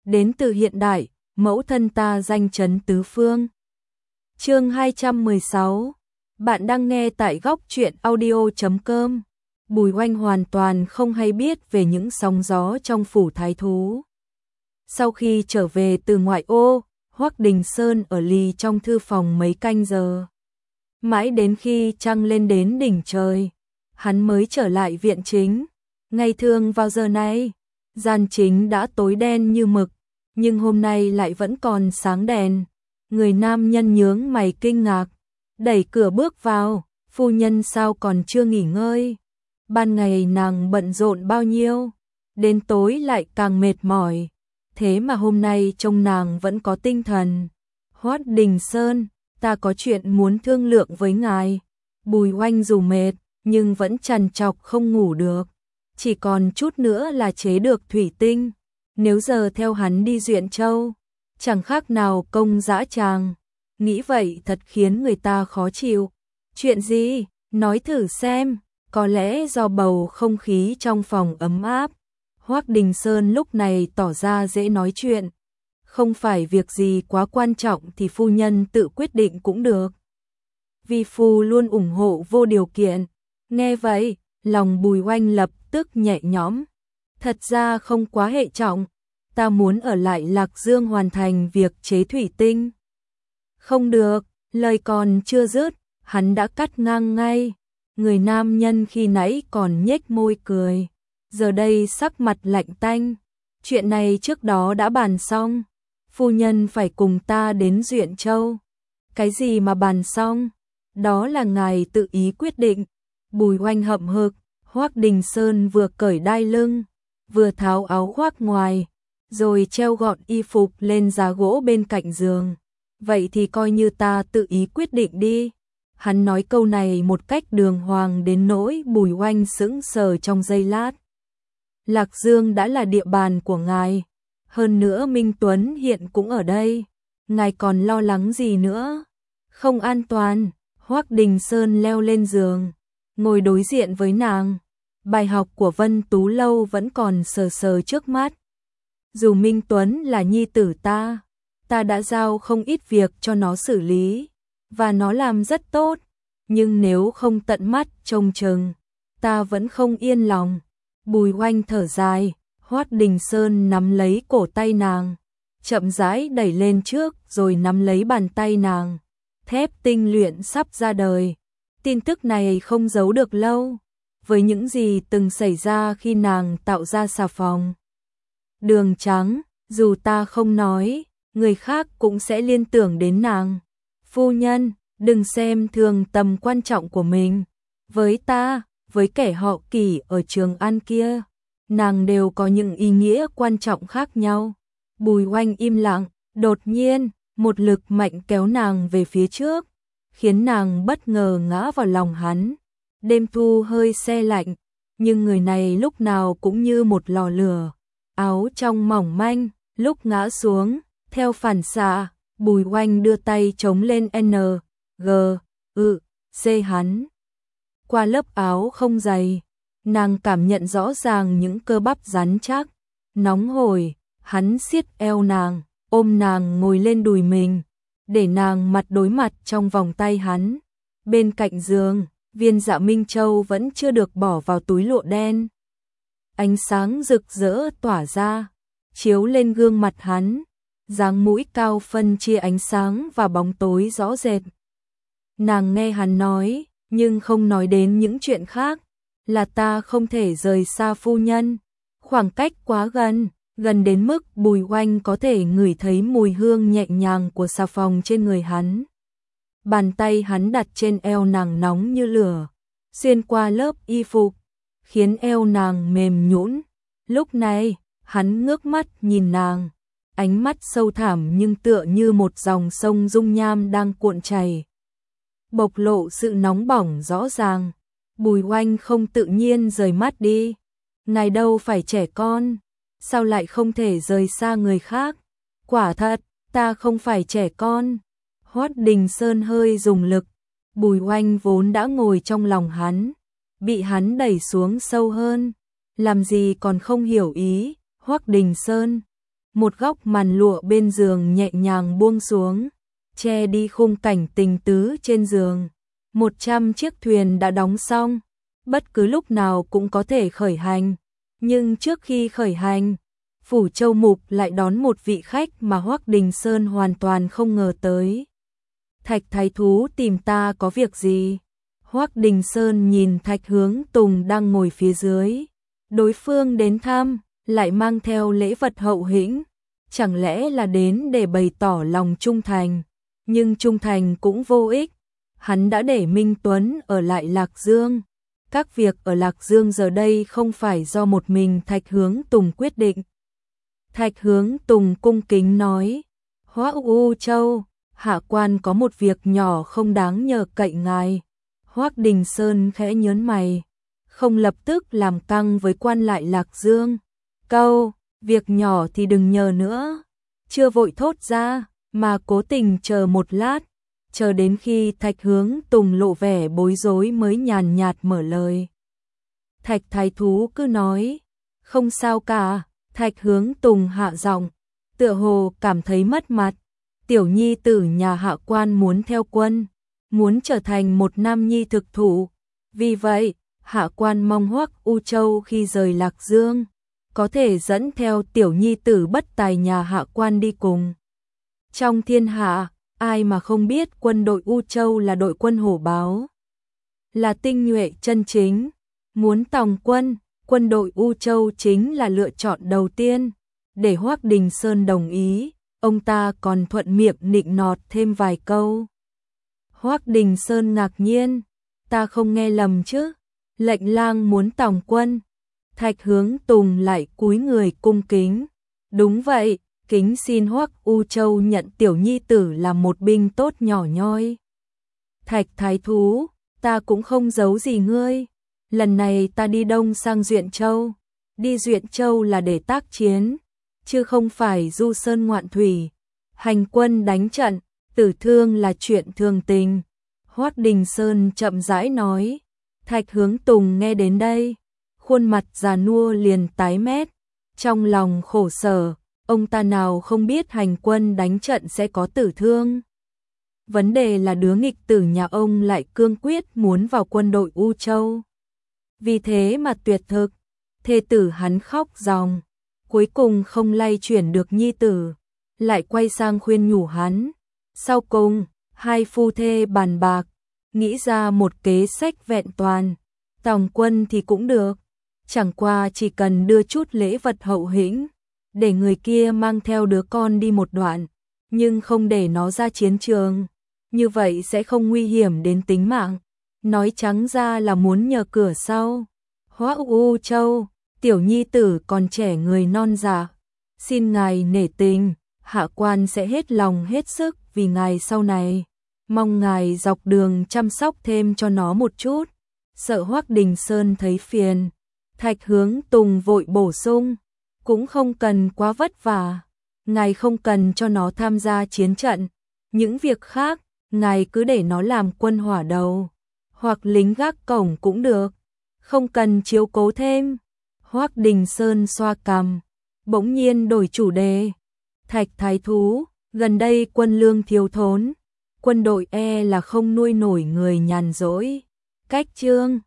đến từ hiện đại, mẫu thân ta danh chấn tứ phương. Chương 216. Bạn đang nghe tại góc truyện audio.com. Bùi Oanh hoàn toàn không hay biết về những sóng gió trong phủ thái thú. Sau khi trở về từ ngoại ô, Hoắc Đình Sơn ở lì trong thư phòng mấy canh giờ. Mãi đến khi trăng lên đến đỉnh trời, hắn mới trở lại viện chính. Ngày thường vào giờ này, gian chính đã tối đen như mực, nhưng hôm nay lại vẫn còn sáng đèn. Người nam nhân nhướng mày kinh ngạc, đẩy cửa bước vào, phu nhân sao còn chưa nghỉ ngơi? Ban ngày nàng bận rộn bao nhiêu, đến tối lại càng mệt mỏi, thế mà hôm nay trông nàng vẫn có tinh thần. Hoắc Đình Sơn, ta có chuyện muốn thương lượng với ngài. Bùi Oanh dù mệt, nhưng vẫn trằn trọc không ngủ được. Chỉ còn chút nữa là chế được thủy tinh. Nếu giờ theo hắn đi Duyện Châu, chẳng khác nào công dã tràng. Nghĩ vậy thật khiến người ta khó chịu. Chuyện gì? Nói thử xem. Có lẽ do bầu không khí trong phòng ấm áp, Hoắc Đình Sơn lúc này tỏ ra dễ nói chuyện. Không phải việc gì quá quan trọng thì phu nhân tự quyết định cũng được. Vi phu luôn ủng hộ vô điều kiện. Nghe vậy, lòng Bùi Oanh lập tức nhẹ nhõm. Thật ra không quá hệ trọng, ta muốn ở lại Lạc Dương hoàn thành việc chế thủy tinh. Không được, lời còn chưa dứt, hắn đã cắt ngang ngay. Người nam nhân khi nãy còn nhếch môi cười, giờ đây sắc mặt lạnh tanh. Chuyện này trước đó đã bàn xong, phu nhân phải cùng ta đến Duyện Châu. Cái gì mà bàn xong? Đó là ngài tự ý quyết định. Bùi Oanh hậm hực, Hoắc Đình Sơn vừa cởi đai lưng, vừa tháo áo khoác ngoài, rồi treo gọn y phục lên giá gỗ bên cạnh giường. Vậy thì coi như ta tự ý quyết định đi. Hắn nói câu này một cách đường hoàng đến nỗi Bùi Oanh sững sờ trong giây lát. Lạc Dương đã là địa bàn của ngài, hơn nữa Minh Tuấn hiện cũng ở đây, ngài còn lo lắng gì nữa? Không an toàn. Hoắc Đình Sơn leo lên giường, ngồi đối diện với nàng. Bài học của Vân Tú Lâu vẫn còn sờ sờ trước mắt. Dù Minh Tuấn là nhi tử ta đã giao không ít việc cho nó xử lý, và nó làm rất tốt, nhưng nếu không tận mắt trông chừng, ta vẫn không yên lòng. Bùi Oanh thở dài, Hoắc Đình Sơn nắm lấy cổ tay nàng, chậm rãi đẩy lên trước rồi nắm lấy bàn tay nàng. Thép tinh luyện sắp ra đời. Tin tức này không giấu được lâu, với những gì từng xảy ra khi nàng tạo ra xà phòng đường trắng, dù ta không nói, người khác cũng sẽ liên tưởng đến nàng. Phu nhân, đừng xem thường tầm quan trọng của mình. Với ta, với kẻ họ Kỷ ở Trường An kia, nàng đều có những ý nghĩa quan trọng khác nhau. Bùi Oanh im lặng, đột nhiên, một lực mạnh kéo nàng về phía trước, khiến nàng bất ngờ ngã vào lòng hắn. Đêm thu hơi se lạnh, nhưng người này lúc nào cũng như một lò lửa. Áo trong mỏng manh, lúc ngã xuống, theo phản xạ, Bùi Oanh đưa tay chống lên N, G, C hắn. Qua lớp áo không dày, nàng cảm nhận rõ ràng những cơ bắp rắn chắc, nóng hổi. Hắn siết eo nàng, ôm nàng ngồi lên đùi mình, để nàng mặt đối mặt trong vòng tay hắn. Bên cạnh giường, viên Dạ Minh Châu vẫn chưa được bỏ vào túi lụa đen. Ánh sáng rực rỡ tỏa ra, chiếu lên gương mặt hắn, dáng mũi cao phân chia ánh sáng và bóng tối rõ rệt. Nàng nghe hắn nói, nhưng không nói đến những chuyện khác, là ta không thể rời xa phu nhân. Khoảng cách quá gần, gần đến mức Bùi Oanh có thể ngửi thấy mùi hương nhẹ nhàng của xà phòng trên người hắn. Bàn tay hắn đặt trên eo nàng nóng như lửa, xuyên qua lớp y phục, khiến eo nàng mềm nhũn. Lúc này, hắn ngước mắt nhìn nàng, ánh mắt sâu thẳm nhưng tựa như một dòng sông dung nham đang cuộn chảy, bộc lộ sự nóng bỏng rõ ràng. Bùi Oanh không tự nhiên rời mắt đi. Ngài đâu phải trẻ con, sao lại không thể rời xa người khác? Quả thật, ta không phải trẻ con. Hoắc Đình Sơn hơi dùng lực, Bùi Oanh vốn đã ngồi trong lòng hắn, bị hắn đẩy xuống sâu hơn. Làm gì còn không hiểu ý. Hoắc Đình Sơn, một góc màn lụa bên giường nhẹ nhàng buông xuống, che đi khung cảnh tình tứ trên giường. 100 chiếc thuyền đã đóng xong, bất cứ lúc nào cũng có thể khởi hành. Nhưng trước khi khởi hành, Phủ Châu Mục lại đón một vị khách mà Hoắc Đình Sơn hoàn toàn không ngờ tới. Thạch Thái Thú tìm ta có việc gì? Hoắc Đình Sơn nhìn Thạch Hướng Tùng đang ngồi phía dưới. Đối phương đến thăm, lại mang theo lễ vật hậu hĩnh. Chẳng lẽ là đến để bày tỏ lòng trung thành? Nhưng trung thành cũng vô ích. Hắn đã để Minh Tuấn ở lại Lạc Dương. Các việc ở Lạc Dương giờ đây không phải do một mình Thạch Hướng Tùng quyết định. Thạch Hướng Tùng cung kính nói, Hoắc U Châu, hạ quan có một việc nhỏ không đáng nhờ cậy ngài. Hoắc Đình Sơn khẽ nhớn mày, không lập tức làm căng với quan lại Lạc Dương. Câu, việc nhỏ thì đừng nhờ nữa. Chưa vội thốt ra, mà cố tình chờ một lát. Chờ đến khi Thạch Hướng Tùng lộ vẻ bối rối mới nhàn nhạt mở lời. Thạch Thái Thú cứ nói, không sao cả. Thạch Hướng Tùng hạ giọng, tựa hồ cảm thấy mất mặt. Tiểu nhi tử nhà hạ quan muốn theo quân, muốn trở thành một nam nhi thực thụ. Vì vậy, hạ quan mong Hoắc U Châu khi rời Lạc Dương, có thể dẫn theo tiểu nhi tử bất tài nhà hạ quan đi cùng. Trong thiên hạ, ai mà không biết quân đội U Châu là đội quân hổ báo, là tinh nhuệ chân chính. Muốn tòng quân, quân đội U Châu chính là lựa chọn đầu tiên. Để Hoắc Đình Sơn đồng ý, ông ta còn thuận miệng nịnh nọt thêm vài câu. Hoắc Đình Sơn ngạc nhiên, ta không nghe lầm chứ? Lệnh lang muốn tòng quân. Thạch Hướng Tùng lại cúi người cung kính. Đúng vậy, kính xin Hoắc U Châu nhận tiểu nhi tử là một binh tốt nhỏ nhoi. Thạch Thái Thú, ta cũng không giấu gì ngươi. Lần này ta đi đông sang Duyện Châu. Đi Duyện Châu là để tác chiến, chứ không phải du sơn ngoạn thủy. Hành quân đánh trận, tử thương là chuyện thường tình. Hoắc Đình Sơn chậm rãi nói. Thạch Hướng Tùng nghe đến đây, khuôn mặt già nua liền tái mét. Trong lòng khổ sở, ông ta nào không biết hành quân đánh trận sẽ có tử thương. Vấn đề là đứa nghịch tử nhà ông lại cương quyết muốn vào quân đội U Châu. Vì thế mà tuyệt thực, thê tử hắn khóc ròng, cuối cùng không lay chuyển được nhi tử, lại quay sang khuyên nhủ hắn. Sau cùng, hai phu thê bàn bạc, nghĩ ra một kế sách vẹn toàn. Tòng quân thì cũng được, chẳng qua chỉ cần đưa chút lễ vật hậu hĩnh, để người kia mang theo đứa con đi một đoạn, nhưng không để nó ra chiến trường. Như vậy sẽ không nguy hiểm đến tính mạng. Nói trắng ra là muốn nhờ cửa sau. Hoắc U Châu, tiểu nhi tử còn trẻ người non dạ, xin ngài nể tình, hạ quan sẽ hết lòng hết sức vì ngài sau này. Mong ngài dọc đường chăm sóc thêm cho nó một chút. Sợ Hoắc Đình Sơn thấy phiền, Thạch Hướng Tùng vội bổ sung, cũng không cần quá vất vả. Ngài không cần cho nó tham gia chiến trận. Những việc khác, ngài cứ để nó làm quân hỏa đầu, hoặc lính gác cổng cũng được, không cần chiếu cố thêm. Hoắc Đình Sơn xoa cằm, bỗng nhiên đổi chủ đề. Thạch Thái Thú, gần đây quân lương thiếu thốn, quân đội là không nuôi nổi người nhàn rỗi. Cách chương